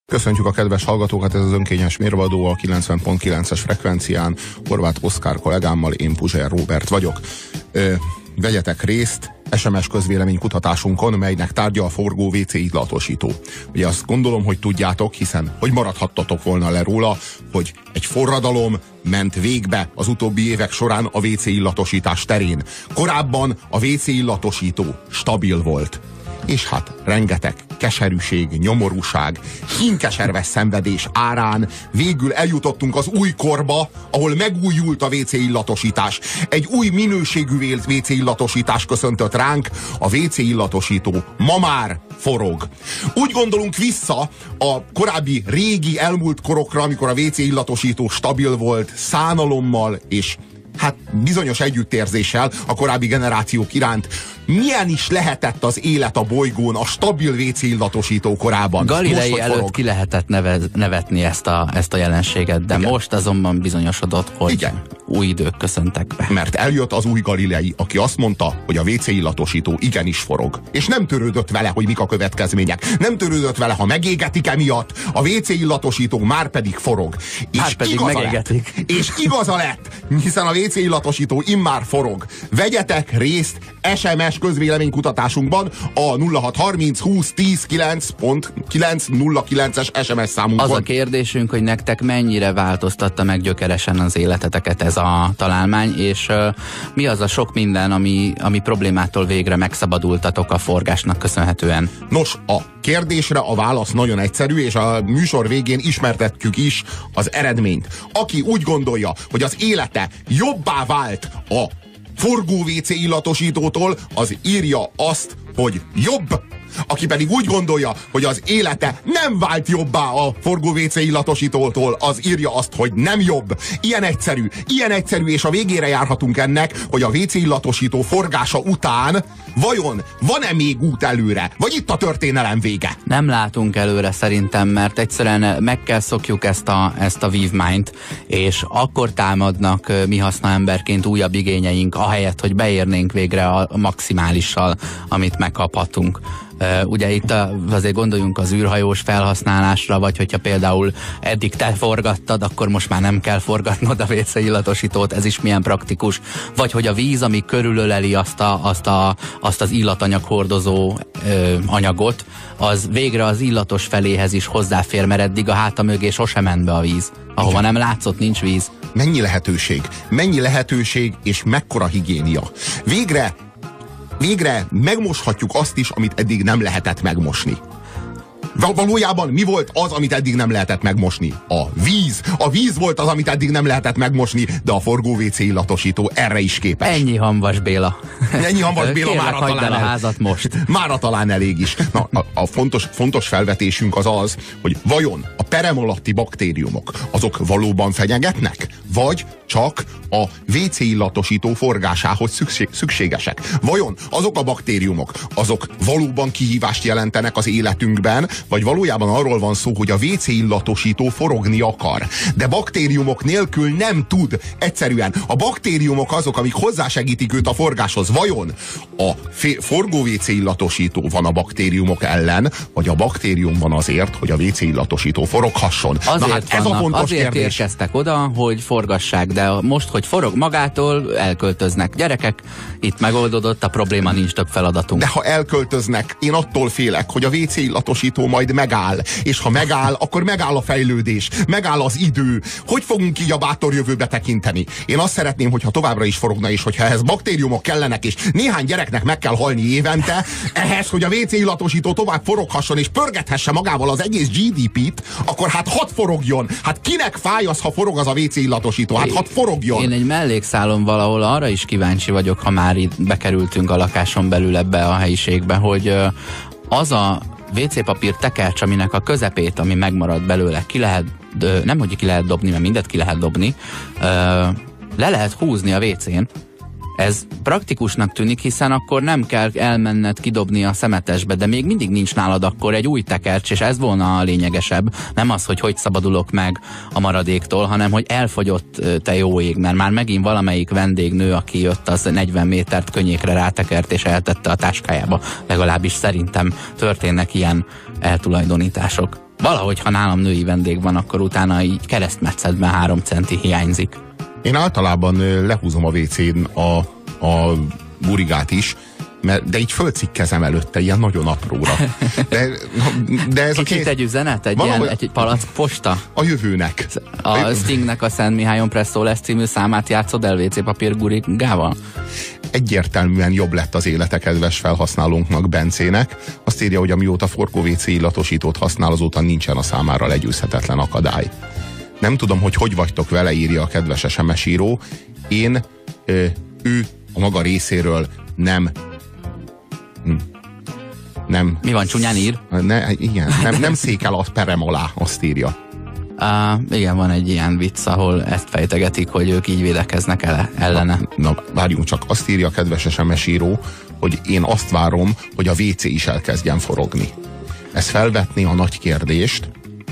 Köszöntjük a kedves hallgatókat, ez az önkényes mérvadó a 90.9-es frekvencián. Horváth Oszkár kollégámmal, én Puzsér Róbert vagyok. Vegyetek részt SMS közvéleménykutatásunkon, melynek tárgya a forgó WC illatosító. Ugye azt gondolom, hogy tudjátok, hiszen hogy maradhattatok volna le róla, hogy egy forradalom ment végbe az utóbbi évek során a WC illatosítás terén. Korábban a WC illatosító stabil volt. És hát rengeteg keserűség, nyomorúság, hínkeserves szenvedés árán végül eljutottunk az új korba, ahol megújult a WC illatosítás. Egy új minőségű WC illatosítás köszöntött ránk, a WC illatosító ma már forog. Úgy gondolunk vissza a korábbi régi elmúlt korokra, amikor a WC illatosító stabil volt, szánalommal és hát bizonyos együttérzéssel a korábbi generációk iránt. Milyen is lehetett az élet a bolygón a stabil WC illatosító korában? Galilei előtt ki lehetett nevetni ezt a jelenséget, de igen. Most azonban bizonyosodott, hogy igen. Új idők köszöntek be. Mert eljött az új Galilei, aki azt mondta, hogy a WC illatosító igenis forog. És nem törődött vele, hogy mik a következmények. Nem törődött vele, ha megégetik emiatt, a WC illatosító már pedig forog. És pedig megégetik. És igaza lett, hiszen a WC illatosító immár forog. Vegyetek részt SMS közvéleménykutatásunkban a 0630 20 10 909-es SMS számunkon. Az a kérdésünk, hogy nektek mennyire változtatta meg gyökeresen az életeteket ez a találmány, és mi az a sok minden, ami problémától végre megszabadultatok a forgásnak köszönhetően? Nos, a kérdésre a válasz nagyon egyszerű, és a műsor végén ismertetjük is az eredményt. Aki úgy gondolja, hogy az élete jobbá vált a forgó WC illatosítótól, az írja azt, hogy jobb. Aki pedig úgy gondolja, hogy az élete nem vált jobbá a forgó WC illatosítótól, az írja azt, hogy nem jobb. Ilyen egyszerű, és a végére járhatunk ennek, hogy a WC illatosító forgása után vajon van-e még út előre? Vagy itt a történelem vége? Nem látunk előre szerintem, mert egyszerűen meg kell szokjuk ezt a vívmányt, és akkor támadnak mi hasznaemberként újabb igényeink, ahelyett, hogy beérnénk végre a maximálissal, amit megkaphatunk. Ugye itt azért gondoljunk az űrhajós felhasználásra, vagy hogyha például eddig te forgattad, akkor most már nem kell forgatnod a WC illatosítót, ez is milyen praktikus. Vagy hogy a víz, ami körülöleli azt az illatanyag hordozó anyagot, az végre az illatos feléhez is hozzáfér, mert eddig a háta mögé sosem ment be a víz. Ahova nem látszott, nincs víz. Mennyi lehetőség és mekkora higiénia. Végre megmoshatjuk azt is, amit eddig nem lehetett megmosni. Valójában mi volt az, amit eddig nem lehetett megmosni? A víz. A víz volt az, amit eddig nem lehetett megmosni, de a forgó WC illatosító erre is képes. Ennyi Hamvas Béla. Mára talán a házat most. Mára talán elég is. Na, a fontos felvetésünk az az, hogy vajon a perem alatti baktériumok, azok valóban fenyegetnek? Vagy csak a WC illatosító forgásához szükségesek? Vajon azok a baktériumok, azok valóban kihívást jelentenek az életünkben, vagy valójában arról van szó, hogy a WC illatosító forogni akar, de baktériumok nélkül nem tud. Egyszerűen a baktériumok azok, amik hozzásegítik őt a forgáshoz. Vajon a forgó WC illatosító van a baktériumok ellen, vagy a baktérium van azért, hogy a WC illatosító foroghasson? Azért érkeztek oda, hogy forgassák, de most, hogy forog magától, elköltöznek. Gyerekek, itt megoldódott a probléma, nincs több feladatunk. De ha elköltöznek, én attól félek, hogy a WC illatosító majd megáll, és ha megáll, akkor megáll a fejlődés, megáll az idő. Hogy fogunk így a bátor jövőbe tekinteni? Én azt szeretném, hogyha továbbra is forogna, és hogyha ehhez baktériumok kellenek, és néhány gyereknek meg kell halni évente, ehhez, hogy a WC illatosító tovább foroghasson, és pörgethesse magával az egész GDP-t, akkor hát hadd forogjon. Hát kinek fáj az, ha forog az a WC illatosító? Hát hadd forogjon. Én egy mellékszálon valahol arra is kíváncsi vagyok, ha már itt bekerültünk a lakáson belül ebbe a helyiségbe, hogy az a WC papír tekercs, aminek a közepét, ami megmarad belőle, nem hogy ki lehet dobni, mert mindet ki lehet dobni, le lehet húzni a WC-n. Ez praktikusnak tűnik, hiszen akkor nem kell elmenned kidobni a szemetesbe, de még mindig nincs nálad akkor egy új tekercs, és ez volna a lényegesebb. Nem az, hogy szabadulok meg a maradéktól, hanem hogy elfogyott te jó ég, mert már megint valamelyik vendégnő, aki jött, az 40 métert könnyékre rátekert és eltette a táskájába. Legalábbis szerintem történnek ilyen eltulajdonítások. Valahogy, ha nálam női vendég van, akkor utána így keresztmetszetben 3 centi hiányzik. Én általában lehúzom a WC-n a burigát is, de így fölcikkezem előtte, ilyen nagyon apróra. De ez kicsit egy üzenet? Egy palack posta? A jövőnek. A Stingnek a Szent Mihályon Presszó lesz című számát játszod el WC papír gurigával? Egyértelműen jobb lett az élete kedves felhasználónknak, Bencének. Azt írja, hogy amióta forgó WC illatosítót használ, azóta nincsen a számára legyőzhetetlen akadály. Nem tudom, hogy vagytok vele, írja a kedves SMS író. Ő a maga részéről nem. Mi van, csúnyán ír? Igen, nem székel a perem alá, azt írja. Igen, van egy ilyen vicc, ahol ezt fejtegetik, hogy ők így védekeznek ellene. Na, várjunk csak, azt írja a kedves SMS író, hogy én azt várom, hogy a WC is elkezdjen forogni. Ez felvetné a nagy kérdést,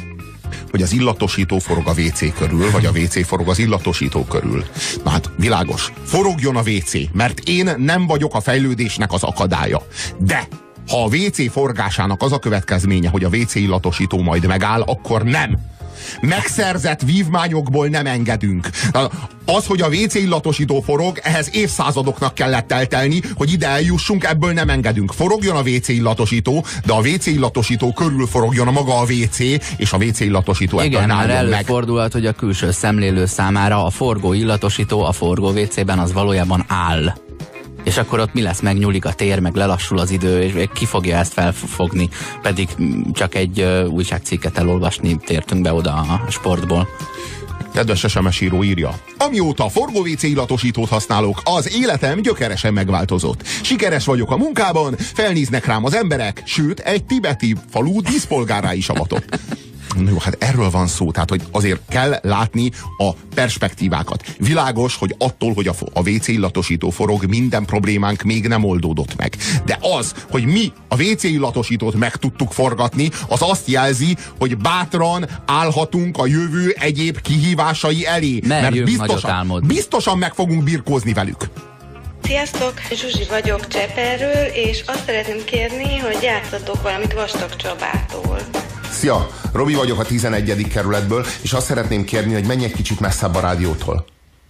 hogy az illatosító forog a WC körül, vagy a WC forog az illatosító körül. Na hát, világos, forogjon a WC, mert én nem vagyok a fejlődésnek az akadálya. De ha a WC forgásának az a következménye, hogy a WC illatosító majd megáll, akkor nem. Megszerzett vívmányokból nem engedünk. Az, hogy a WC illatosító forog, ehhez évszázadoknak kellett eltelni, hogy ide eljussunk, ebből nem engedünk. Forogjon a WC illatosító, de a WC illatosító körül forogjon a maga a WC, és a WC illatosító ebből igen, álljon meg. Igen, előfordulhat, hogy a külső szemlélő számára a forgó illatosító a forgó WC-ben az valójában áll. És akkor ott mi lesz? Megnyúlik a tér, meg lelassul az idő, és ki fogja ezt felfogni? Pedig csak egy újságcikket elolvasni tértünk be oda a sportból. Kedves SMS író írja: amióta a forgó WC illatosítót használok, az életem gyökeresen megváltozott. Sikeres vagyok a munkában, felnéznek rám az emberek, sőt, egy tibeti falu díszpolgárá is avatott. Jó, hát erről van szó, tehát hogy azért kell látni a perspektívákat. Világos, hogy attól, hogy a WC illatosító forog, minden problémánk még nem oldódott meg. De az, hogy mi a WC illatosítót meg tudtuk forgatni, az azt jelzi, hogy bátran állhatunk a jövő egyéb kihívásai elé. Mert biztosan meg fogunk birkózni velük. Sziasztok, Zsuzsi vagyok Cseperről, és azt szeretném kérni, hogy játszatok valamit Vastag Csabától. Szia, Robi vagyok a 11. kerületből, és azt szeretném kérni, hogy menj egy kicsit messzebb a rádiótól.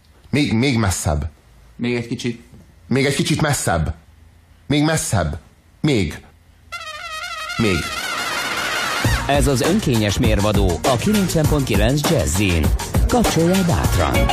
Még messzebb. Még egy kicsit. Még egy kicsit messzebb. Még messzebb. Még. Ez az önkényes mérvadó a 90.9 Jazzin. Kapcsolja bátran.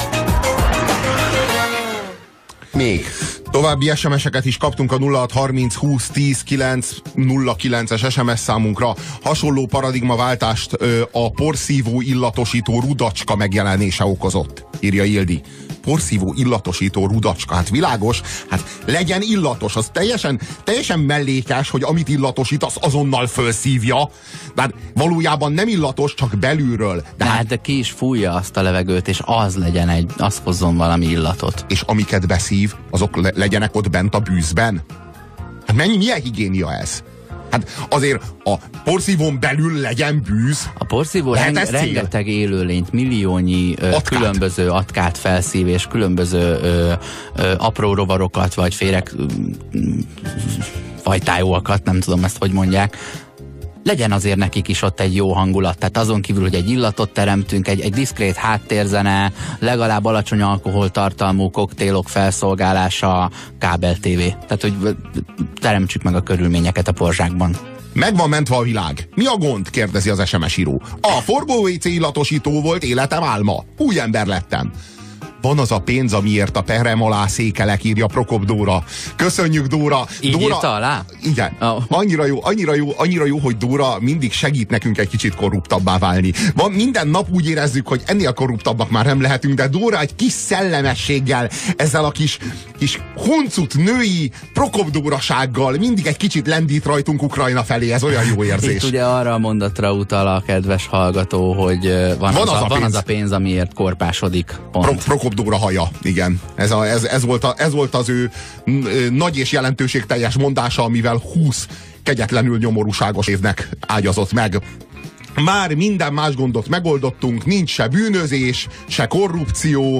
Még. További SMS-eket is kaptunk a 0630 20 10 909-es SMS számunkra. Hasonló paradigmaváltást a porszívó illatosító rudacska megjelenése okozott, írja Ildi. Porszívó illatosító rudacska, hát világos, hát legyen illatos, az teljesen mellékes, hogy amit illatosít, az azonnal fölszívja, de valójában nem illatos, csak belülről. De ki is fújja azt a levegőt, és az hozzon valami illatot. És amiket beszív, azok legyenek ott bent a bűzben. Hát milyen higiénia ez? Hát azért a porszívón belül legyen bűz. A porszívó rengeteg élőlényt, milliónyi különböző atkát felszív, és különböző apró rovarokat, vagy féreg fajtájóakat, nem tudom ezt, hogy mondják. Legyen azért nekik is ott egy jó hangulat. Tehát azon kívül, hogy egy illatot teremtünk, egy diszkrét háttérzene, legalább alacsony alkoholtartalmú koktélok felszolgálása, kábel TV. Tehát, hogy teremtsük meg a körülményeket a porzsákban. Meg van mentve a világ. Mi a gond? Kérdezi az SMS író. A forgó WC illatosító volt életem álma. Új ember lettem. Van az a pénz, amiért a perem alá székelek, írja Prokop Dóra. Köszönjük, Dóra! Így Dóra, írta alá? Igen. Oh. Annyira jó, hogy Dóra mindig segít nekünk egy kicsit korruptabbá válni. Minden nap úgy érezzük, hogy ennél korruptabbak már nem lehetünk, de Dóra egy kis szellemességgel, ezzel a kis huncut női Prokop Dórasággal mindig egy kicsit lendít rajtunk Ukrajna felé. Ez olyan jó érzés. Itt ugye arra a mondatra utal a kedves hallgató, hogy van az a pénz, amiért korpásodik. Prokop Dóra haja, igen. Ez volt az ő nagy és jelentőségteljes mondása, amivel 20 kegyetlenül nyomorúságos évnek ágyazott meg. Már minden más gondot megoldottunk, nincs se bűnözés, se korrupció,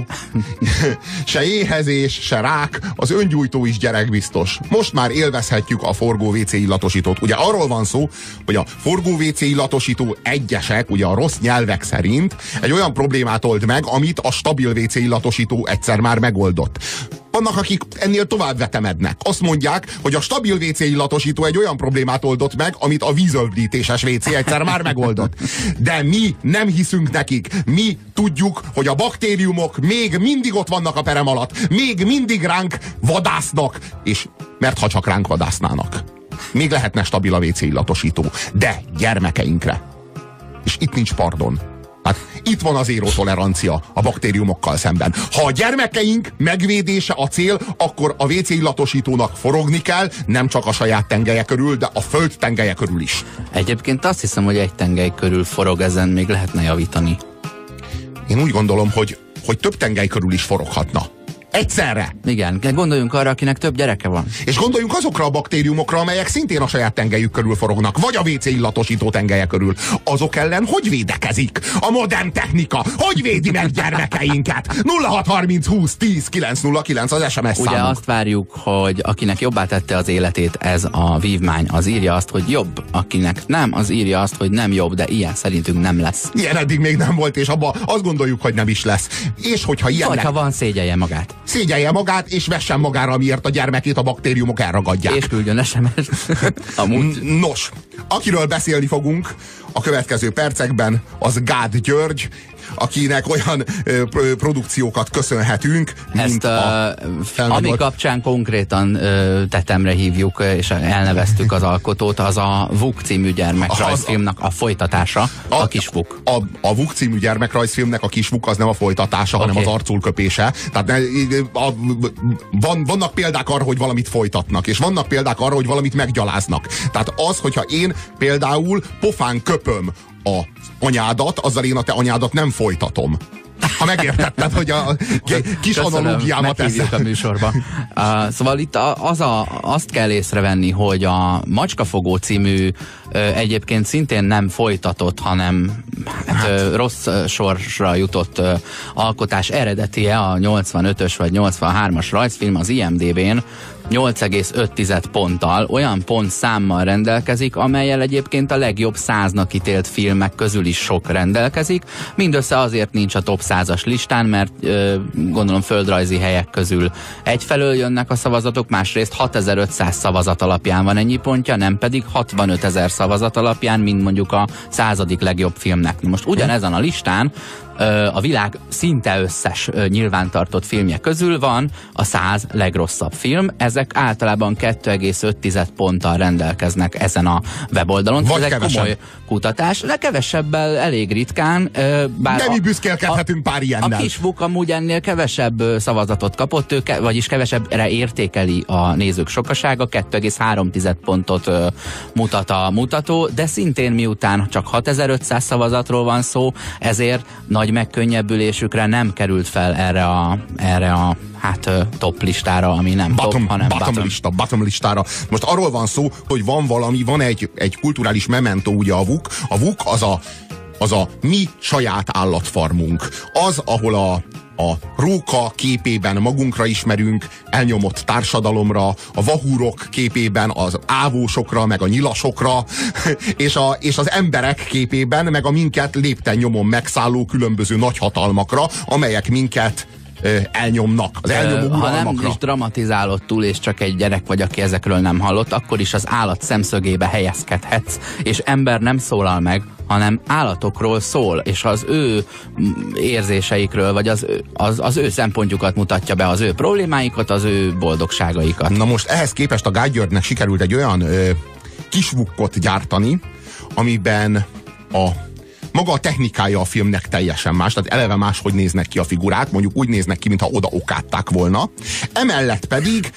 se éhezés, se rák, az öngyújtó is gyerekbiztos. Most már élvezhetjük a forgó WC illatosítót. Ugye arról van szó, hogy a forgó WC illatosító egyesek, ugye a rossz nyelvek szerint egy olyan problémát old meg, amit a stabil WC illatosító egyszer már megoldott. Vannak, akik ennél tovább vetemednek. Azt mondják, hogy a stabil WC illatosító egy olyan problémát oldott meg, amit a vízöblítéses WC egyszer már megoldott. De mi nem hiszünk nekik. Mi tudjuk, hogy a baktériumok még mindig ott vannak a perem alatt. Még mindig ránk vadásznak. És mert ha csak ránk vadásznának, még lehetne stabil a WC illatosító. De gyermekeinkre. És itt nincs pardon. Hát itt van az zéró tolerancia a baktériumokkal szemben. Ha a gyermekeink megvédése a cél, akkor a WC illatosítónak forogni kell, nem csak a saját tengelye körül, de a föld tengelye körül is. Egyébként azt hiszem, hogy egy tengely körül forog, ezen még lehetne javítani. Én úgy gondolom, hogy több tengely körül is foroghatna. Egyszerre. Igen, gondoljunk arra, akinek több gyereke van. És gondoljunk azokra a baktériumokra, amelyek szintén a saját tengelyük körül forognak, vagy a WC illatosító tengelye körül. Azok ellen hogy védekezik a modern technika? Hogy védi meg gyermekeinket? 0630 20 10 909 az SMS számunk. Ugye azt várjuk, hogy akinek jobbá tette az életét ez a vívmány, az írja azt, hogy jobb, akinek nem, az írja azt, hogy nem jobb, de ilyen szerintünk nem lesz. Ilyen eddig még nem volt, és abban azt gondoljuk, hogy nem is lesz. És hogyha ilyennek... Vagy ha van, szégyelje magát. Szégyelje magát, és vessen magára, amiért a gyermekét a baktériumok elragadják. És küldjön SMS-t. Nos, akiről beszélni fogunk a következő percekben, az Gád György, akinek olyan produkciókat köszönhetünk, mint ami kapcsán konkrétan tetemre hívjuk, és elneveztük az alkotót, az a Vuk című gyermekrajzfilmnek a folytatása, a Kis Vuk. A Vuk című gyermekrajzfilmnek a Kis Vuk az nem a folytatása, hanem az arculköpése. Tehát vannak példák arra, hogy valamit folytatnak, és vannak példák arra, hogy valamit meggyaláznak. Tehát az, hogyha én például pofán köpöm a anyádat, azzal én a te anyádat nem folytatom. Ha megértetted, hogy a kis analógiámat meghívjuk a műsorba. Szóval itt azt kell észrevenni, hogy a Macskafogó című egyébként szintén nem folytatott, hanem rossz sorsra jutott alkotás eredetie, a 85-ös vagy 83-as rajzfilm az IMDb-n 8,5 ponttal, olyan pontszámmal rendelkezik, amellyel egyébként a legjobb 100-nak ítélt filmek közül is sok rendelkezik. Mindössze azért nincs a top 100-as listán, mert gondolom földrajzi helyek közül egyfelől jönnek a szavazatok, másrészt 6500 szavazat alapján van ennyi pontja, nem pedig 65 000 szavazat alapján, mint mondjuk a 100. legjobb filmnek. Most ugyanezen a listán a világ szinte összes nyilvántartott filmje közül van a 100 legrosszabb film. Ezek általában 2,5 ponttal rendelkeznek ezen a weboldalon. Vagy ez egy kevesebb. komoly kutatás, de kevesebbel elég ritkán. Bár de mi büszkélkedhetünk pár ilyennel. A Kis Vuk amúgy ennél kevesebb szavazatot kapott, vagyis kevesebbre értékeli a nézők sokasága, 2,3 pontot mutat a mutató, de szintén miután csak 6500 szavazatról van szó, ezért nagy megkönnyebbülésükre nem került fel erre a top listára, ami nem top, hanem bottom listára. Most arról van szó, hogy van egy kulturális mementó, ugye a VUK. A VUK az a mi saját állatfarmunk. Az, ahol a róka képében magunkra ismerünk, elnyomott társadalomra, a vahúrok képében az ávósokra, meg a nyilasokra, és az emberek képében, meg a minket lépten nyomon megszálló különböző nagyhatalmakra, amelyek minket elnyomnak, az elnyomó ha nem uralmakra. is dramatizálod túl, és csak egy gyerek vagy, aki ezekről nem hallott, akkor is az állat szemszögébe helyezkedhetsz, és ember nem szólal meg, hanem állatokról szól, és az ő érzéseikről, vagy az ő szempontjukat mutatja be, az ő problémáikat, az ő boldogságaikat. Na most ehhez képest a Gágy Györgynek sikerült egy olyan Kis Vukot gyártani, amiben maga a technikája a filmnek teljesen más, tehát eleve máshogy néznek ki a figurák, mondjuk úgy néznek ki, mintha oda okátták volna. Emellett pedig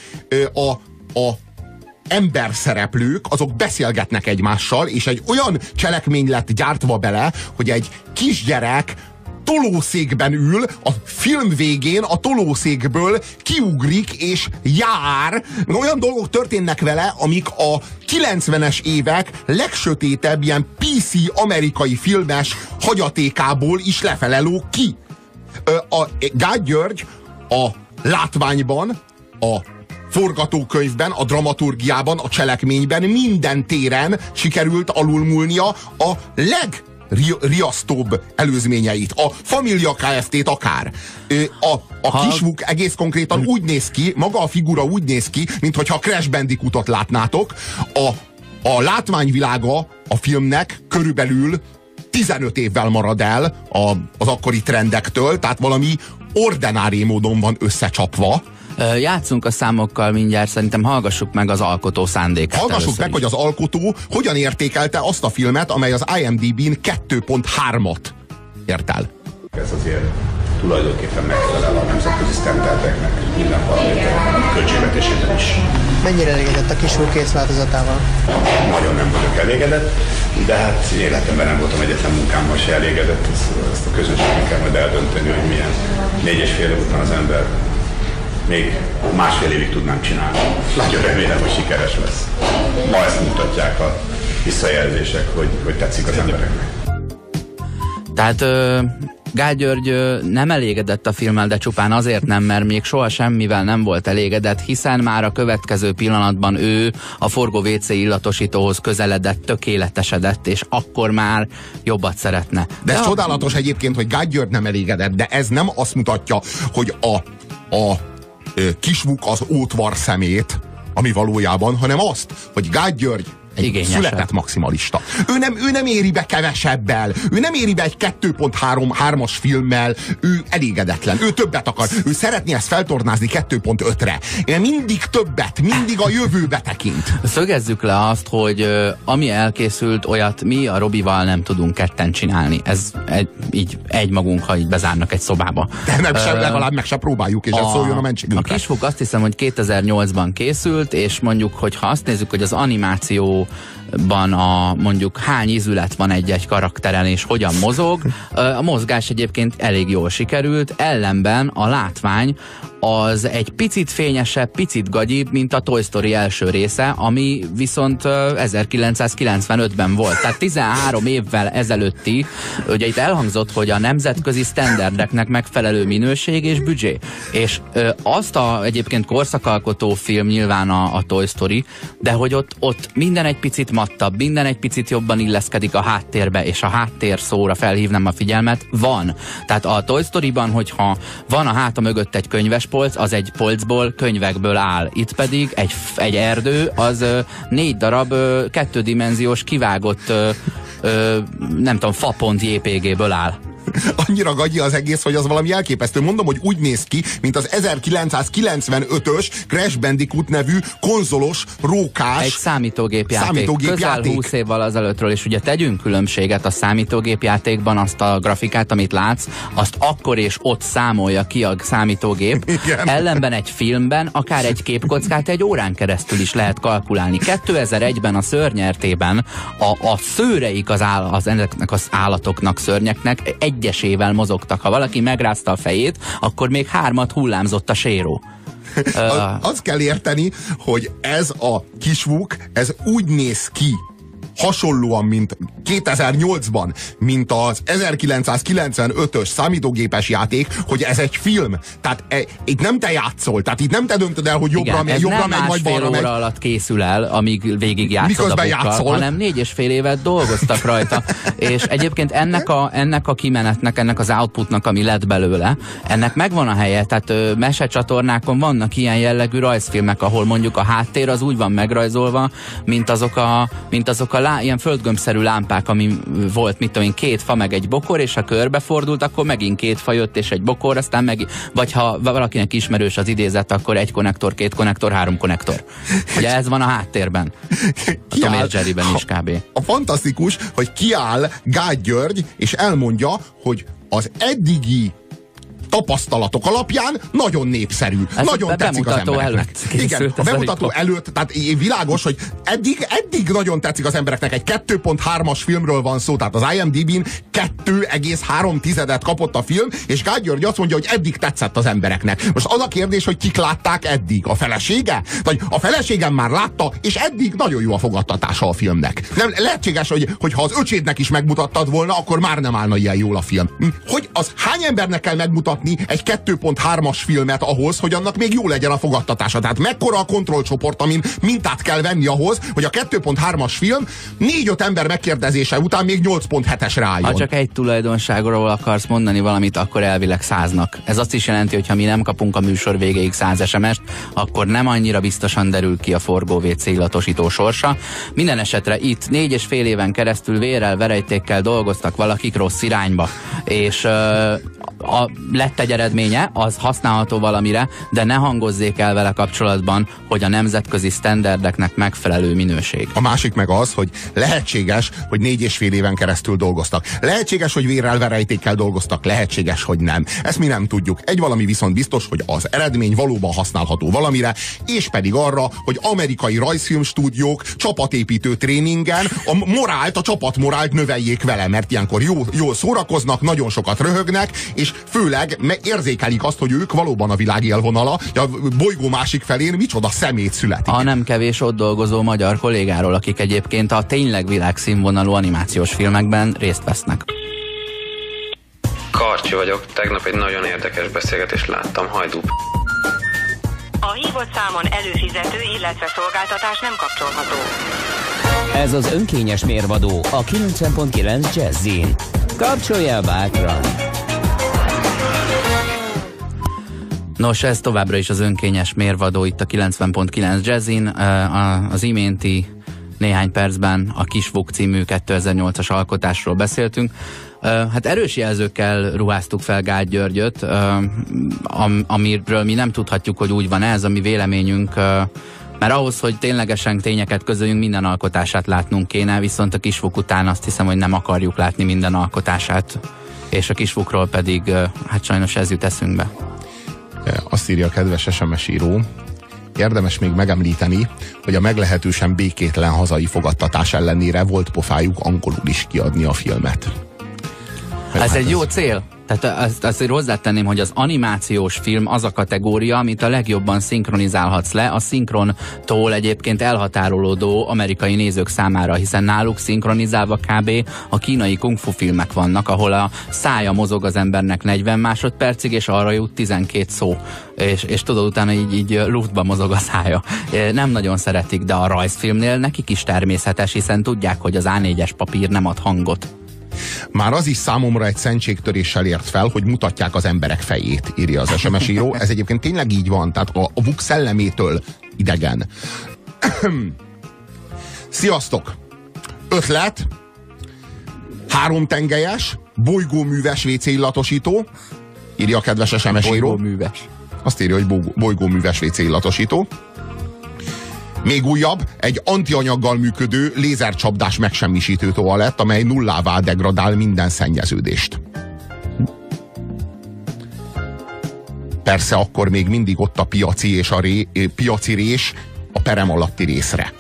a emberszereplők, azok beszélgetnek egymással, és egy olyan cselekmény lett gyártva bele, hogy egy kisgyerek tolószékben ül, a film végén a tolószékből kiugrik és jár. Olyan dolgok történnek vele, amik a 90-es évek legsötétebb ilyen PC amerikai filmes hagyatékából is lefele lóg ki. A Gágy György a látványban, a forgatókönyvben, a dramaturgiában, a cselekményben minden téren sikerült alulmúlnia a legriasztóbb előzményeit. A Família Kft-t akár. A Kisvuk egész konkrétan úgy néz ki, maga a figura úgy néz ki, mintha a Crash Bandicootot látnátok. A látványvilága a filmnek körülbelül 15 évvel marad el az akkori trendektől, tehát valami ordinári módon van összecsapva. Játszunk a számokkal mindjárt, szerintem hallgassuk meg az alkotó szándékát. Hallgassuk meg, hogy az alkotó hogyan értékelte azt a filmet, amely az IMDb-n 2.3-at ért el. Ez azért tulajdonképpen megfelel a nemzetközi sztenderdeknek minden paraméterben, költségvetésében is. Mennyire elégedett a Kisvuk kész változatával? Nagyon nem vagyok elégedett, de hát életemben nem voltam egyetlen munkámmal se elégedett. Ezt a közönségnek kell majd eldönteni, hogy milyen 4,5 év után az ember még 1,5 évig tudnám csinálni. Nagyon remélem, hogy sikeres lesz. Ma ezt mutatják a visszajelzések, hogy tetszik az embereknek. Tehát Gágy György nem elégedett a filmmel, de csupán azért nem, mert még soha semmivel nem volt elégedett, hiszen már a következő pillanatban ő a forgó WC illatosítóhoz közeledett, tökéletesedett, és akkor már jobbat szeretne. De ez csodálatos egyébként, hogy Gágy György nem elégedett, de ez nem azt mutatja, hogy a Kisvuk az ótvar szemét, ami valójában, hanem azt, hogy Gágy György egy született maximalista. Ő nem éri be kevesebbel, ő nem éri be egy 2.3-as filmmel, ő elégedetlen, ő többet akar, ő szeretné ezt feltornázni 2.5-re. Mindig többet, mindig a jövőbe tekint. Szögezzük le azt, hogy ami elkészült, olyat mi a Robival nem tudunk ketten csinálni. Ez így egymagunk, ha így bezárnak egy szobába. De legalább meg se próbáljuk, és ez szóljon a mentségünkre. A Kisvuk azt hiszem, hogy 2008-ban készült, és mondjuk, hogyha azt nézzük, hogy az animációban mondjuk hány ízület van egy-egy karakteren, és hogyan mozog, a mozgás egyébként elég jól sikerült, ellenben a látvány az egy picit fényesebb, picit gagyibb, mint a Toy Story első része, ami viszont 1995-ben volt. Tehát 13 évvel ezelőtti, ugye itt elhangzott, hogy a nemzetközi sztenderdeknek megfelelő minőség és büdzsé. És azt egyébként korszakalkotó film nyilván a Toy Story, de hogy ott minden egy picit mattabb, minden egy picit jobban illeszkedik a háttérbe, és a háttér szóra felhívnám a figyelmet, van. Tehát a Toy Storyban, hogyha van a háta mögött egy könyves polc, az egy polcból, könyvekből áll. Itt pedig egy erdő, az 4 darab 2-dimenziós kivágott nem tudom, fapont JPG-ből áll. Annyira gagyi az egész, hogy az valami elképesztő. Mondom, hogy úgy néz ki, mint az 1995-ös Crash Bandicoot nevű konzolos, rókás egy számítógépjáték. Közel 20 évvel azelőttről, és ugye tegyünk különbséget a számítógépjátékban, azt a grafikát, amit látsz, azt akkor és ott számolja ki a számítógép. Igen. Ellenben egy filmben akár egy képkockát egy órán keresztül is lehet kalkulálni. 2001-ben a Szörnyertében a szőreik ennek az állatoknak, szörnyeknek egyesével mozogtak. Ha valaki megrázta a fejét, akkor még 3 hullámzott a séró. Azt kell érteni, hogy ez a Kisvuk, ez úgy néz ki, hasonlóan, mint 2008-ban, mint az 1995-ös számítógépes játék, hogy ez egy film. Tehát itt nem te játszol, tehát itt nem te döntöd el, hogy jobbra megy, vagy balra megy. Óra alatt készül el, amíg végig játszod a bukkal, hanem 4,5 évet dolgoztak rajta. És egyébként ennek a kimenetnek, ennek az outputnak, ami lett belőle, ennek megvan a helye, tehát mesecsatornákon vannak ilyen jellegű rajzfilmek, ahol mondjuk a háttér az úgy van megrajzolva, mint azok a ilyen földgömbszerű lámpák, ami volt, mit tudom én, 2 fa meg egy bokor, és ha körbefordult, akkor megint 2 fa jött, és egy bokor, aztán vagy ha valakinek ismerős az idézet, akkor 1 konnektor, 2 konnektor, 3 konnektor. Ugye ez van a háttérben. A Tom és Jerryben is kb. A fantasztikus, hogy kiáll Gágy György, és elmondja, hogy az eddigi tapasztalatok alapján nagyon népszerű. Ez nagyon tetszik az embereknek. Igen, a bemutató előtt, tehát világos, hogy eddig nagyon tetszik az embereknek. Egy 2.3-as filmről van szó, tehát az IMDb-n 2,3 kapott a film, és Gágy György azt mondja, hogy eddig tetszett az embereknek. Most az a kérdés, hogy kik látták eddig? A felesége? Vagy a feleségem már látta, és eddig nagyon jó a fogadtatása a filmnek. Nem lehetséges, hogy ha az öcsédnek is megmutattad volna, akkor már nem állna ilyen jól a film. Hogy az hány embernek kell megmutatni egy 2.3-as filmet ahhoz, hogy annak még jó legyen a fogadtatása? Tehát mekkora a kontrollcsoport, amin mintát kell venni ahhoz, hogy a 2.3-as film 4-5 ember megkérdezése után még 8.7-esre álljon. Ha csak egy tulajdonságról akarsz mondani valamit, akkor elvileg 100-nak. Ez azt is jelenti, hogy ha mi nem kapunk a műsor végéig 100 SMS-t, akkor nem annyira biztosan derül ki a forgó WC illatosító sorsa. Minden esetre itt 4,5 éven keresztül vérrel, verejtékkel dolgoztak valakik rossz irányba. És lett egy eredménye, az használható valamire, de ne hangozzék el vele kapcsolatban, hogy a nemzetközi sztenderdeknek megfelelő minőség. A másik meg az, hogy lehetséges, hogy 4,5 éven keresztül dolgoztak. Lehetséges, hogy vérrel, verejtékkel dolgoztak, lehetséges, hogy nem. Ezt mi nem tudjuk. Egy valami viszont biztos, hogy az eredmény valóban használható valamire, és pedig arra, hogy amerikai rajzfilmstúdiók csapatépítő tréningen a csapatmorált növeljék vele, mert ilyenkor jól szórakoznak, nagyon sokat röhögnek, és főleg érzékelik azt, hogy ők valóban a világ élvonala, a bolygó másik felén micsoda szemét születik. A nem kevés ott dolgozó magyar kollégáról, akik egyébként a tényleg világszínvonalú animációs filmekben részt vesznek. Karcsi vagyok, tegnap egy nagyon érdekes beszélgetést láttam, Hajdú. A hívott számon előfizető, illetve szolgáltatás nem kapcsolható. Ez az önkényes mérvadó a 90.9 Jazzin. Kapcsolja bátran! Nos, ez továbbra is az önkényes mérvadó itt a 90.9 Jazzin. Az iménti néhány percben a Kisvuk című 2008-as alkotásról beszéltünk. Hát erős jelzőkkel ruháztuk fel Gágy Györgyöt, amiről mi nem tudhatjuk, hogy úgy van ez, a mi véleményünk, mert ahhoz, hogy ténylegesen tényeket közöljünk, minden alkotását látnunk kéne, viszont a Kisvuk után azt hiszem, hogy nem akarjuk látni minden alkotását, és a Kisvukról pedig hát sajnos ez jut eszünkbe. Azt írja a kedves SMS író, érdemes még megemlíteni, hogy a meglehetősen békétlen hazai fogadtatás ellenére volt pofájuk angolul is kiadni a filmet. Ez egy jó cél. Tehát azt hozzátenném, hogy az animációs film az a kategória, amit a legjobban szinkronizálhatsz le, a szinkrontól egyébként elhatárolódó amerikai nézők számára, hiszen náluk szinkronizálva kb. A kínai kungfu filmek vannak, ahol a szája mozog az embernek 40 másodpercig, és arra jut 12 szó. És tudod, utána így luftba mozog a szája. Nem nagyon szeretik, de a rajzfilmnél nekik is természetes, hiszen tudják, hogy az A4-es papír nem ad hangot. Már az is számomra egy szentségtöréssel ért fel, hogy mutatják az emberek fejét, írja az SMS író. Ez egyébként tényleg így van, tehát a VUK szellemétől idegen. Sziasztok! Ötlet, 3 tengelyes, bolygóműves WC illatosító, írja a kedves SMS író. Bolygóműves. Azt írja, hogy bolygóműves WC illatosító. Még újabb, egy antianyaggal működő lézercsapdás megsemmisítő toalett, amely nullává degradál minden szennyeződést. Persze akkor még mindig ott a piaci és a piaci rés a perem alatti részre.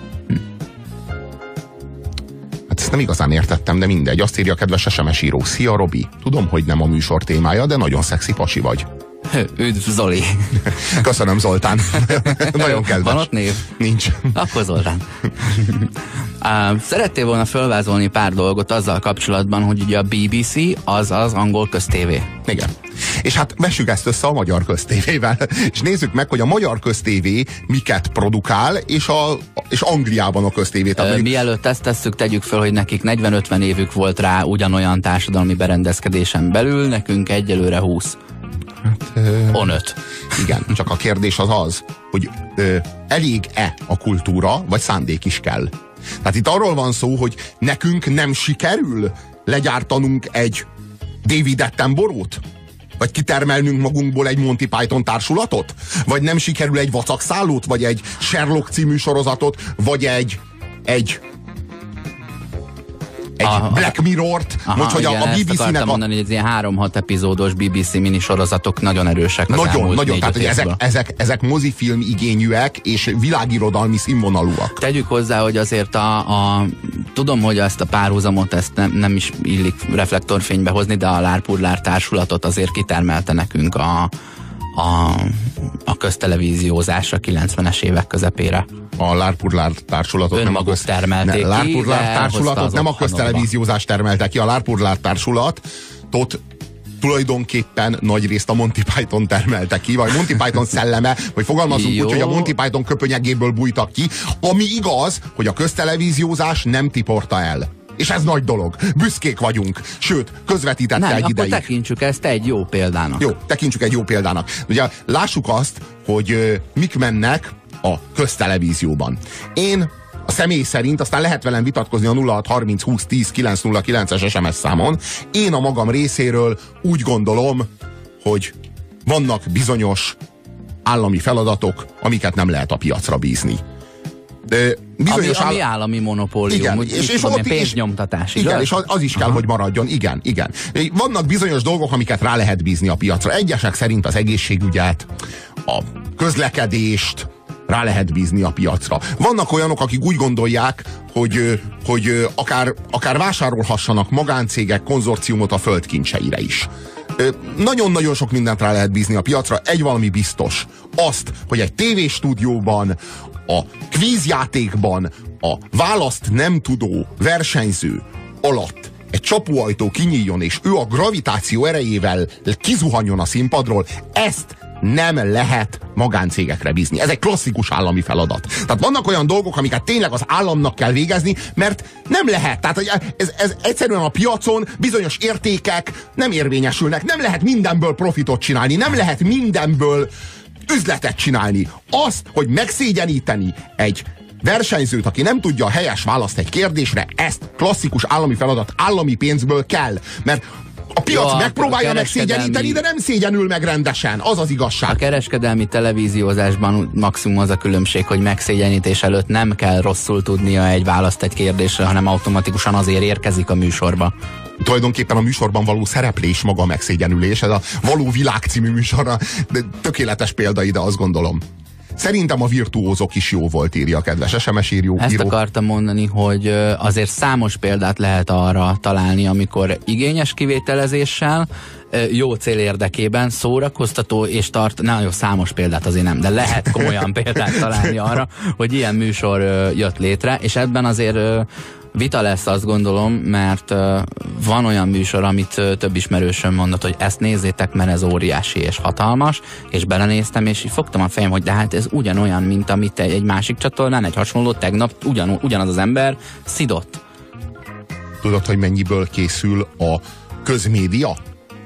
Hát ezt nem igazán értettem, de mindegy. Azt írja a kedves SMS író. Szia Robi, tudom, hogy nem a műsor témája, de nagyon szexi pasi vagy. Üdv Zoli. Köszönöm, Zoltán. Nagyon kedves. Van ott név? Nincs. Akkor Zoltán. Szerettél volna fölvázolni pár dolgot azzal kapcsolatban, hogy ugye a BBC az angol köztévé. Igen. És hát vessük ezt össze a magyar köztévével, és nézzük meg, hogy a magyar köztévé miket produkál, és Angliában a köztévé. Mielőtt ezt tesszük, tegyük föl, hogy nekik 40-50 évük volt rá ugyanolyan társadalmi berendezkedésen belül, nekünk egyelőre 20. On 5. Igen, csak a kérdés az, hogy elég-e a kultúra, vagy szándék is kell. Tehát itt arról van szó, hogy nekünk nem sikerül legyártanunk egy David Attenborough-t? Vagy kitermelnünk magunkból egy Monty Python társulatot? Vagy nem sikerül egy Vacakszállót? Vagy egy Sherlock című sorozatot? Vagy egy Black Mirror-t, most hogy igen, a BBC-nek mondani, hogy ez ilyen 3-6 epizódos BBC minisorozatok nagyon erősek az nagyon, tehát hogy ezek mozifilm igényűek és világirodalmi színvonalúak. Tegyük hozzá, hogy azért tudom, hogy ezt a párhuzamot ezt nem is illik reflektorfénybe hozni, de a Lárpurlár társulatot azért kitermelte nekünk a köztelevíziózásra 90-es évek közepére. A Lárpurlár társulatot önmaguk termelték ki. Lárpurlár társulatot nem a köztelevíziózást termelte ki, a Lárpurlár társulatot tulajdonképpen nagyrészt a Monty Python termelte ki, vagy Monty Python szelleme, vagy fogalmazunk úgy, hogy a Monty Python köpönyegéből bújtak ki, ami igaz, hogy a köztelevíziózás nem tiporta el. És ez nagy dolog. Büszkék vagyunk. Sőt, közvetítette egy ideig. Akkor tekintsük ezt egy jó példának. Jó, tekintsük egy jó példának. Ugye lássuk azt, hogy mik mennek a köztelevízióban. Én a személy szerint, aztán lehet velem vitatkozni a 0630 20 10 909-es SMS számon, én a magam részéről úgy gondolom, hogy vannak bizonyos állami feladatok, amiket nem lehet a piacra bízni. Ami állami monopólium, igen, és ott pénznyomtatás. Igen, és az is kell, hogy maradjon. Igen. Vannak bizonyos dolgok, amiket rá lehet bízni a piacra. Egyesek szerint az egészségügyet, a közlekedést rá lehet bízni a piacra. Vannak olyanok, akik úgy gondolják, hogy akár vásárolhassanak magáncégek konzorciumot a földkincseire is. Nagyon-nagyon sok mindent rá lehet bízni a piacra. Egy valami biztos. Azt, hogy egy tévéstúdióban, a kvízjátékban a választ nem tudó versenyző alatt egy csapóajtó kinyíljon, és ő a gravitáció erejével kizuhanjon a színpadról, ezt nem lehet magáncégekre bízni. Ez egy klasszikus állami feladat. Tehát vannak olyan dolgok, amiket tényleg az államnak kell végezni, mert nem lehet. Tehát ez egyszerűen a piacon bizonyos értékek nem érvényesülnek. Nem lehet mindenből profitot csinálni, nem lehet mindenből üzletet csinálni. Azt, hogy megszégyeníteni egy versenyzőt, aki nem tudja a helyes választ egy kérdésre, ezt klasszikus állami feladat, állami pénzből kell. Mert a piac megpróbálja megszégyeníteni, de nem szégyenül meg rendesen. Az az igazság. A kereskedelmi televíziózásban maximum az a különbség, hogy megszégyenítés előtt nem kell rosszul tudnia egy választ egy kérdésre, hanem automatikusan azért érkezik a műsorba. Tulajdonképpen a műsorban való szereplés maga a megszégyenülés. Ez a Való Világ című műsorra tökéletes példa ide, azt gondolom. Szerintem a virtuózok is jó volt, írja a kedves SMS író. Ezt akartam mondani, hogy azért számos példát lehet arra találni, amikor igényes kivételezéssel, jó cél érdekében, szórakoztató és nagyon számos példát azért nem, de lehet komolyan példát találni arra, hogy ilyen műsor jött létre, és ebben azért vita lesz, azt gondolom, mert van olyan műsor, amit több ismerősöm mondott, hogy ezt nézzétek, mert ez óriási és hatalmas, és belenéztem, és így fogtam a fejem, hogy de hát ez ugyanolyan, mint amit egy másik csatornán, egy hasonló tegnap ugyanaz az ember szidott. Tudod, hogy mennyiből készül a közmédia?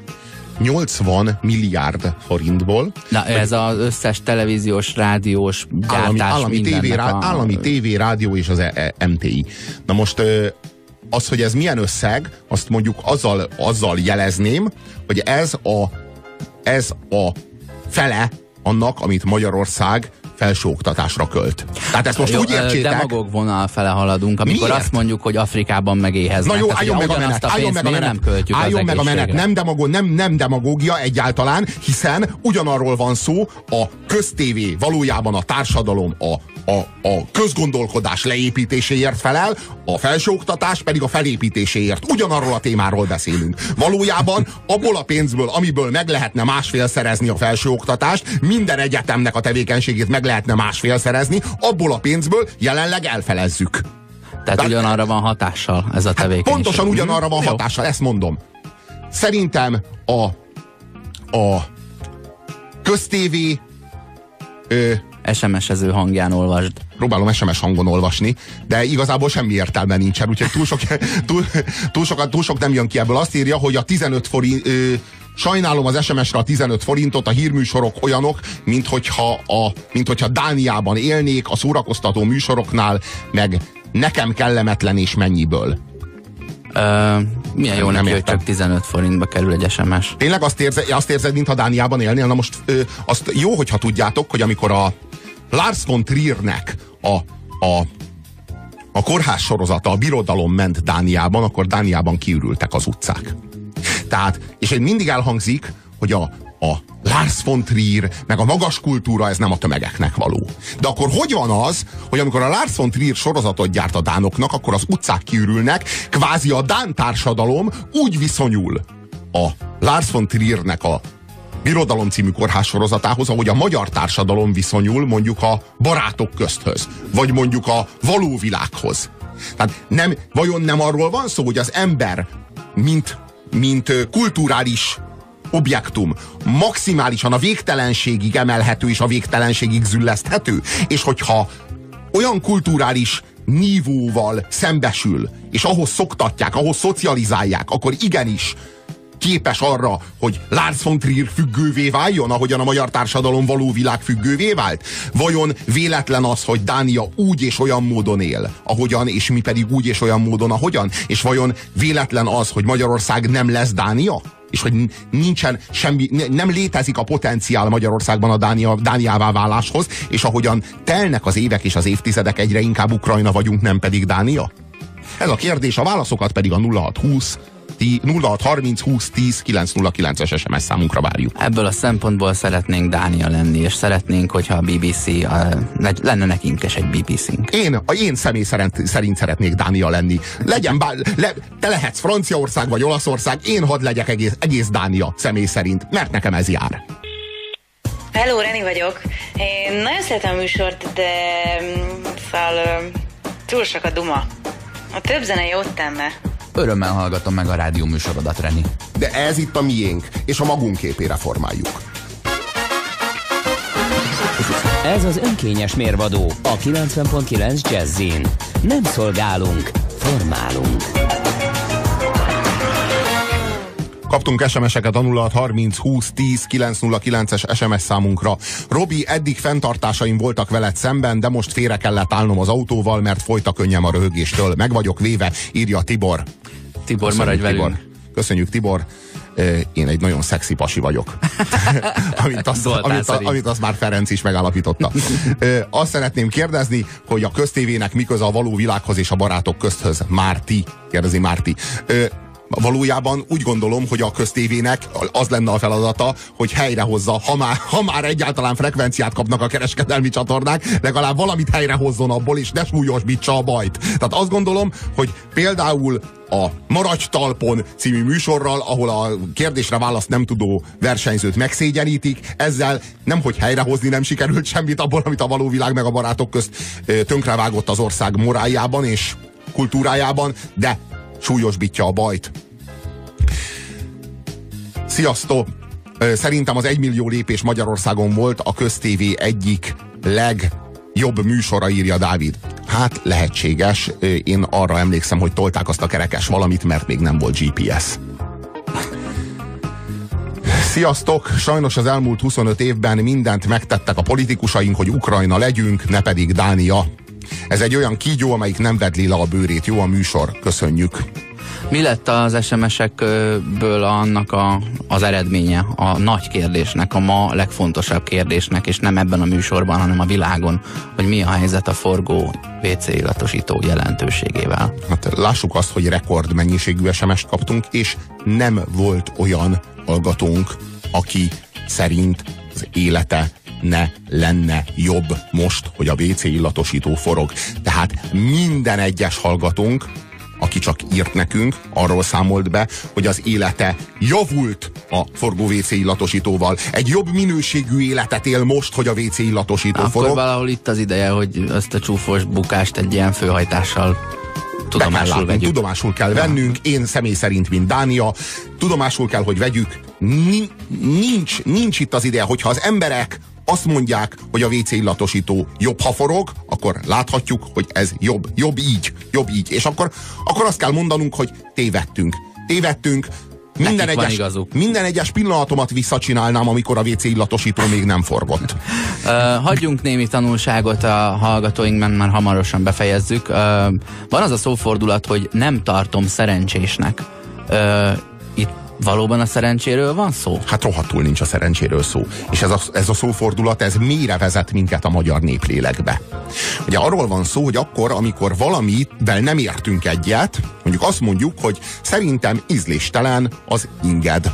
80 milliárd forintból. Na, ez az összes televíziós, rádiós gyártás állami tévé, rádió és az MTI. Na most az, hogy ez milyen összeg, azt mondjuk azzal jelezném, hogy ez a fele annak, amit Magyarország felsőoktatásra költ. Tehát ezt most úgy értsétek... Demagóg vonal fele haladunk, amikor miért? Azt mondjuk, hogy Afrikában megéheznek. Na jó, álljon meg a menet. Nem demagógia egyáltalán, hiszen ugyanarról van szó, a köztévé valójában a társadalom, a közgondolkodás leépítéséért felel, a felsőoktatás pedig a felépítéséért. Ugyanarról a témáról beszélünk. Valójában abból a pénzből, amiből meg lehetne másfél szerezni a felsőoktatást, minden egyetemnek a tevékenységét meg lehetne másfél szerezni, abból a pénzből jelenleg elfelezzük. Tehát ugyanarra van hatással ez a tevékenység. Pontosan ugyanarra van hatással, ezt mondom. Szerintem a köztévé SMS-ező hangján olvasd. Próbálom SMS hangon olvasni, de igazából semmi értelme nincsen, úgyhogy túl sok nem jön ki ebből. Azt írja, hogy a 15 forint... sajnálom az SMS-re a 15 forintot, a hírműsorok olyanok, mint hogyha Dániában élnék, a szórakoztató műsoroknál, meg nekem kellemetlen és mennyiből. Milyen jó neki, hogy csak 15 forintba kerül egy SMS. Tényleg azt érzed, mintha Dániában élnél? Na most azt jó, hogyha tudjátok, hogy amikor a Lars von Triernek a kórház sorozata, a Birodalom ment Dániában, akkor Dániában kiürültek az utcák. Tehát, és mindig elhangzik, hogy a Lars von Trier, meg a magas kultúra, ez nem a tömegeknek való. De akkor hogy van az, hogy amikor a Lars von Trier sorozatot gyárt a dánoknak, akkor az utcák kiürülnek, kvázi a dán társadalom úgy viszonyul a Lars von Triernek a Birodalom című kórház sorozatához, ahogy a magyar társadalom viszonyul mondjuk a Barátok közthöz, vagy mondjuk a Való világhoz. Tehát vajon nem arról van szó, hogy az ember, mint kulturális objektum maximálisan a végtelenségig emelhető és a végtelenségig zülleszthető, és hogyha olyan kulturális nívóval szembesül, és ahhoz szoktatják, ahhoz szocializálják, akkor igenis képes arra, hogy Lars von Trier függővé váljon, ahogyan a magyar társadalom Való világ függővé vált? Vajon véletlen az, hogy Dánia úgy és olyan módon él, ahogyan, és mi pedig úgy és olyan módon, ahogyan? És vajon véletlen az, hogy Magyarország nem lesz Dánia? És hogy nincsen semmi, nem létezik a potenciál Magyarországban a Dániává váláshoz, és ahogyan telnek az évek és az évtizedek, egyre inkább Ukrajna vagyunk, nem pedig Dánia? Ez a kérdés, a válaszokat pedig a 0630 20 10 909-es SMS számunkra várjuk. Ebből a szempontból szeretnénk Dánia lenni, és szeretnénk, hogyha a BBC, lenne nekünk is egy BBC-nk. Én személy szerint szeretnék Dánia lenni. Legyen te lehetsz Franciaország vagy Olaszország, én hadd legyek egész Dánia személy szerint, mert nekem ez jár. Hello, Reni vagyok. Én nagyon szeretem a műsort, de túl sok a duma. A több zene jót tenne. Örömmel hallgatom meg a rádió műsorodat, Reni. De ez itt a miénk, és a magunk képére formáljuk. Ez az önkényes mérvadó a 90.9 Jazzin. Nem szolgálunk, formálunk. Kaptunk SMS-eket a 0630 20 10 909-es SMS számunkra. Robi, eddig fenntartásaim voltak veled szemben, de most félre kellett állnom az autóval, mert folyt a könnyem a röhögéstől. Meg vagyok véve, írja Tibor. Tibor, maradj velünk. Köszönjük, Tibor. Én egy nagyon szexi pasi vagyok. amit azt már Ferenc is megállapította. Azt szeretném kérdezni, hogy a köztévének mi köze a Való világhoz és a Barátok közthöz? Márti, kérdezi Márti. Valójában úgy gondolom, hogy a köztévének az lenne a feladata, hogy helyrehozza, ha már egyáltalán frekvenciát kapnak a kereskedelmi csatornák, legalább valamit helyrehozzon abból, és ne súlyosbítsa a bajt. Tehát azt gondolom, hogy például a Maradj talpon című műsorral, ahol a kérdésre választ nem tudó versenyzőt megszégyenítik, ezzel nemhogy helyrehozni nem sikerült semmit abból, amit a Való világ meg a Barátok közt tönkrevágott az ország moráljában és kultúrájában, de súlyosbítja a bajt. Sziasztok! Szerintem az 1 millió lépés Magyarországon volt a köztévé egyik legjobb műsora, írja Dávid. Hát lehetséges. Én arra emlékszem, hogy tolták azt a kerekes valamit, mert még nem volt GPS. Sziasztok! Sajnos az elmúlt 25 évben mindent megtettek a politikusaink, hogy Ukrajna legyünk, ne pedig Dánia. Ez egy olyan kígyó, amelyik nem vedli le a bőrét. Jó a műsor, köszönjük. Mi lett az SMS-ekből annak az eredménye, a nagy kérdésnek, a ma legfontosabb kérdésnek, és nem ebben a műsorban, hanem a világon, hogy mi a helyzet a forgó WC illatosító jelentőségével? Hát lássuk azt, hogy rekord mennyiségű SMS-t kaptunk, és nem volt olyan hallgatónk, aki szerint az élete ne lenne jobb most, hogy a WC illatosító forog. Tehát minden egyes hallgatónk, aki csak írt nekünk, arról számolt be, hogy az élete javult a forgó WC illatosítóval. Egy jobb minőségű életet él most, hogy a WC illatosító forog. Akkor valahol itt az ideje, hogy ezt a csúfos bukást egy ilyen főhajtással tudomásul kell vennünk. Én személy szerint, mint Dánia, tudomásul kell, hogy vegyük. Nincs itt az ideje, hogyha az emberek azt mondják, hogy a WC illatosító jobb, ha forog, akkor láthatjuk, hogy ez jobb így. És akkor azt kell mondanunk, hogy tévedtünk. Minden egyes pillanatomat visszacsinálnám, amikor a WC illatosító még nem forgott. Hagyjunk némi tanulságot a hallgatóinkban, már hamarosan befejezzük. Van az a szófordulat, hogy nem tartom szerencsésnek. Itt Valóban a szerencséről van szó? Hát rohadtul nincs a szerencséről szó. És ez a szófordulat, ez mélyre vezet minket a magyar néplélekbe. Ugye arról van szó, hogy akkor, amikor valamivel nem értünk egyet, mondjuk azt mondjuk, hogy szerintem ízléstelen az inged.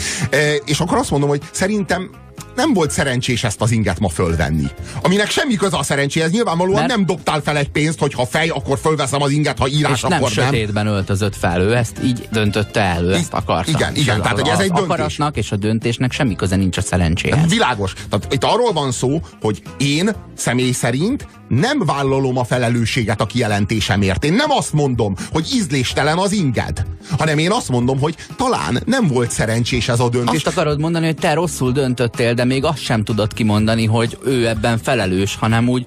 És akkor azt mondom, hogy szerintem nem volt szerencsés ezt az inget ma fölvenni. Aminek semmi köze a szerencséhez. Nyilvánvalóan nem dobtál fel egy pénzt, hogy ha fej, akkor fölveszem az inget, ha írás, és akkor nem. És nem sötétben öltözött fel, ő ezt így döntötte el, ő ezt akarta. Igen, tehát ez egy döntés. Akaratnak és a döntésnek semmi köze nincs a szerencséhez. Világos. Tehát itt arról van szó, hogy én személy szerint nem vállalom a felelősséget a kijelentésemért. Én nem azt mondom, hogy ízléstelen az inged, hanem én azt mondom, hogy talán nem volt szerencsés ez a döntés. Azt akarod mondani, hogy te rosszul döntöttél, de még azt sem tudod kimondani, hogy ő ebben felelős, hanem úgy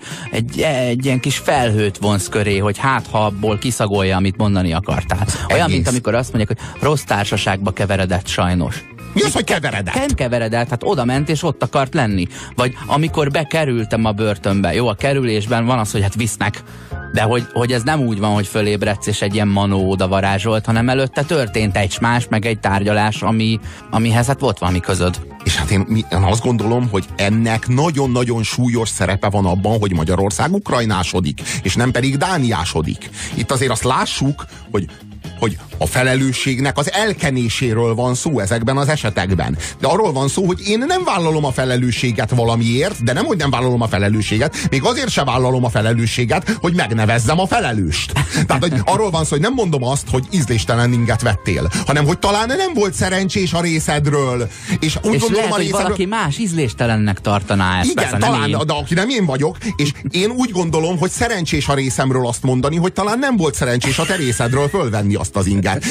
egy ilyen kis felhőt vonsz köré, hogy hát ha abból kiszagolja, amit mondani akartál. Olyan, mint amikor azt mondják, hogy rossz társaságba keveredett sajnos. Mi az, hogy keveredett? Nem keveredett, hát oda ment és ott akart lenni. Vagy amikor bekerültem a börtönbe, jó, a kerülésben van az, hogy hát visznek, de hogy ez nem úgy van, hogy fölébredsz és egy ilyen manó oda varázsolt, hanem előtte történt egy más, meg egy tárgyalás, amihez hát volt valami közöd. És hát én azt gondolom, hogy ennek nagyon-nagyon súlyos szerepe van abban, hogy Magyarország ukrajnásodik, és nem pedig dániásodik. Itt azért azt lássuk, hogy a felelősségnek az elkenéséről van szó ezekben az esetekben. De arról van szó, hogy én nem vállalom a felelősséget valamiért, de nem, hogy nem vállalom a felelősséget, még azért se vállalom a felelősséget, hogy megnevezzem a felelőst. Tehát hogy arról van szó, hogy nem mondom azt, hogy ízléstelen inget vettél, hanem hogy talán nem volt szerencsés a részedről. És úgy gondolom, lehet, a hogy valaki más ízléstelennek tartaná ezt. Igen, talán, de aki nem én vagyok, és én úgy gondolom, hogy szerencsés a részemről azt mondani, hogy talán nem volt szerencsés a te részedről fölvenni azt az inget.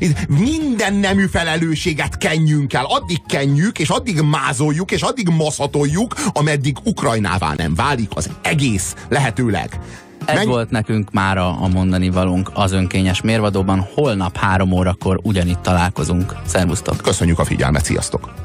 Minden nemű felelősséget kenjünk el, addig kenjük, és addig mázoljuk, és addig maszatoljuk, ameddig Ukrajnává nem válik az egész lehetőleg. Ez volt nekünk már a mondani valónk az önkényes mérvadóban. Holnap 3 órakor ugyanitt találkozunk. Szervusztok! Köszönjük a figyelmet, sziasztok!